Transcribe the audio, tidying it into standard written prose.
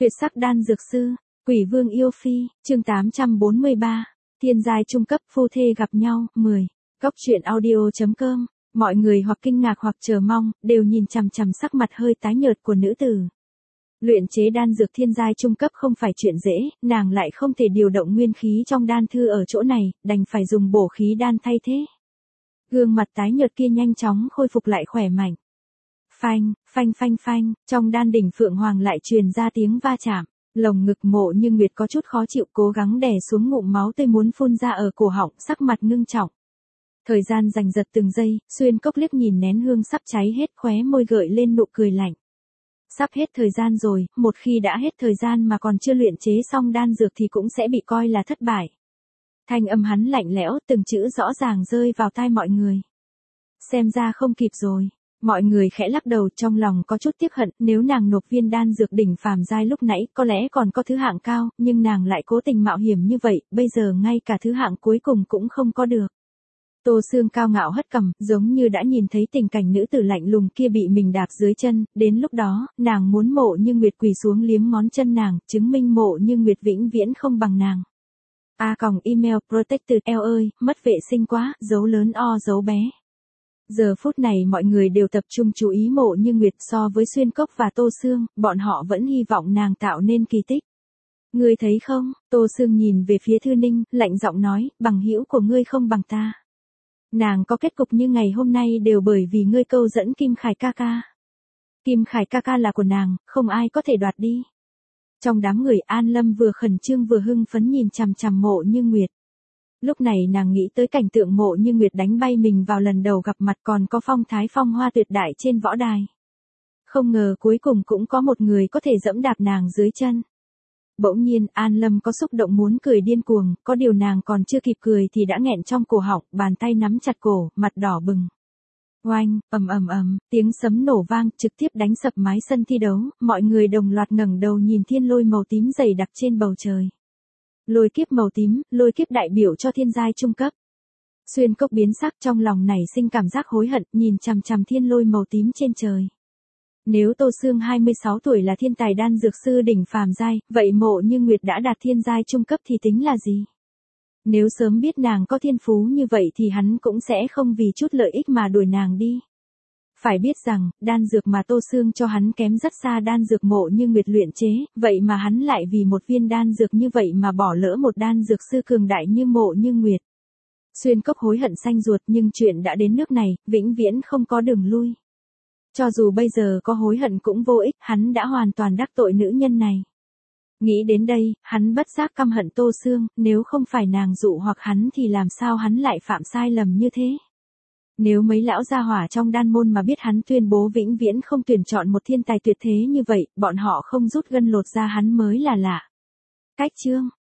Tuyệt sắc đan dược sư, Quỷ Vương yêu phi, chương 843, thiên giai trung cấp phu thê gặp nhau, 10. Góc truyện audio.com, mọi người hoặc kinh ngạc hoặc chờ mong, đều nhìn chằm chằm sắc mặt hơi tái nhợt của nữ tử. Luyện chế đan dược thiên giai trung cấp không phải chuyện dễ, nàng lại không thể điều động nguyên khí trong đan thư ở chỗ này, đành phải dùng bổ khí đan thay thế. Gương mặt tái nhợt kia nhanh chóng khôi phục lại khỏe mạnh. Phanh, phanh phanh phanh, trong đan đỉnh Phượng Hoàng lại truyền ra tiếng va chạm. Lồng ngực Mộ Như Nguyệt có chút khó chịu, cố gắng đè xuống ngụm máu tươi muốn phun ra ở cổ họng, sắc mặt ngưng trọng. Thời gian giành giật từng giây, Xuyên Cốc liếc nhìn nén hương sắp cháy hết, khóe môi gợi lên nụ cười lạnh. Sắp hết thời gian rồi, một khi đã hết thời gian mà còn chưa luyện chế xong đan dược thì cũng sẽ bị coi là thất bại. Thanh âm hắn lạnh lẽo, từng chữ rõ ràng rơi vào tai mọi người. Xem ra không kịp rồi. Mọi người khẽ lắc đầu, trong lòng có chút tiếc hận, nếu nàng nộp viên đan dược đỉnh phàm giai lúc nãy có lẽ còn có thứ hạng cao, nhưng nàng lại cố tình mạo hiểm như vậy, bây giờ ngay cả thứ hạng cuối cùng cũng không có được. Tô Sương cao ngạo hất cằm, giống như đã nhìn thấy tình cảnh nữ tử lạnh lùng kia bị mình đạp dưới chân, đến lúc đó, nàng muốn Mộ Như Nguyệt quỳ xuống liếm ngón chân nàng, chứng minh Mộ Như Nguyệt vĩnh viễn không bằng nàng. Email protected ơi, mất vệ sinh quá, dấu lớn O dấu bé. Giờ phút này mọi người đều tập trung chú ý Mộ Như Nguyệt, so với Xuyên Cốc và Tô Sương, bọn họ vẫn hy vọng nàng tạo nên kỳ tích. Ngươi thấy không? Tô Sương nhìn về phía Thư Ninh, lạnh giọng nói, bằng hữu của ngươi không bằng ta. Nàng có kết cục như ngày hôm nay đều bởi vì ngươi câu dẫn Kim Khải ca ca. Kim Khải ca ca là của nàng, không ai có thể đoạt đi. Trong đám người, An Lâm vừa khẩn trương vừa hưng phấn nhìn chằm chằm Mộ Như Nguyệt. Lúc này nàng nghĩ tới cảnh tượng Mộ Như Nguyệt đánh bay mình vào lần đầu gặp mặt, còn có phong thái phong hoa tuyệt đại trên võ đài. Không ngờ cuối cùng cũng có một người có thể dẫm đạp nàng dưới chân. Bỗng nhiên, An Lâm có xúc động muốn cười điên cuồng, có điều nàng còn chưa kịp cười thì đã nghẹn trong cổ họng, bàn tay nắm chặt cổ, mặt đỏ bừng. Oanh, ầm ầm ầm, tiếng sấm nổ vang, trực tiếp đánh sập mái sân thi đấu, mọi người đồng loạt ngẩng đầu nhìn thiên lôi màu tím dày đặc trên bầu trời. Lôi kiếp màu tím, lôi kiếp đại biểu cho thiên giai trung cấp. Xuyên Cốc biến sắc, trong lòng nảy sinh cảm giác hối hận, nhìn chằm chằm thiên lôi màu tím trên trời. Nếu Tô Sương 26 tuổi là thiên tài đan dược sư đỉnh phàm giai, vậy Mộ Như Nguyệt đã đạt thiên giai trung cấp thì tính là gì? Nếu sớm biết nàng có thiên phú như vậy thì hắn cũng sẽ không vì chút lợi ích mà đuổi nàng đi. Phải biết rằng, đan dược mà Tô Sương cho hắn kém rất xa đan dược Mộ Như Nguyệt luyện chế, vậy mà hắn lại vì một viên đan dược như vậy mà bỏ lỡ một đan dược sư cường đại như Mộ Như Nguyệt. Xuyên Cốc hối hận xanh ruột, nhưng chuyện đã đến nước này, vĩnh viễn không có đường lui. Cho dù bây giờ có hối hận cũng vô ích, hắn đã hoàn toàn đắc tội nữ nhân này. Nghĩ đến đây, hắn bất giác căm hận Tô Sương, nếu không phải nàng dụ hoặc hắn thì làm sao hắn lại phạm sai lầm như thế. Nếu mấy lão gia hỏa trong đan môn mà biết hắn tuyên bố vĩnh viễn không tuyển chọn một thiên tài tuyệt thế như vậy, bọn họ không rút gân lột ra hắn mới là lạ. Cách chương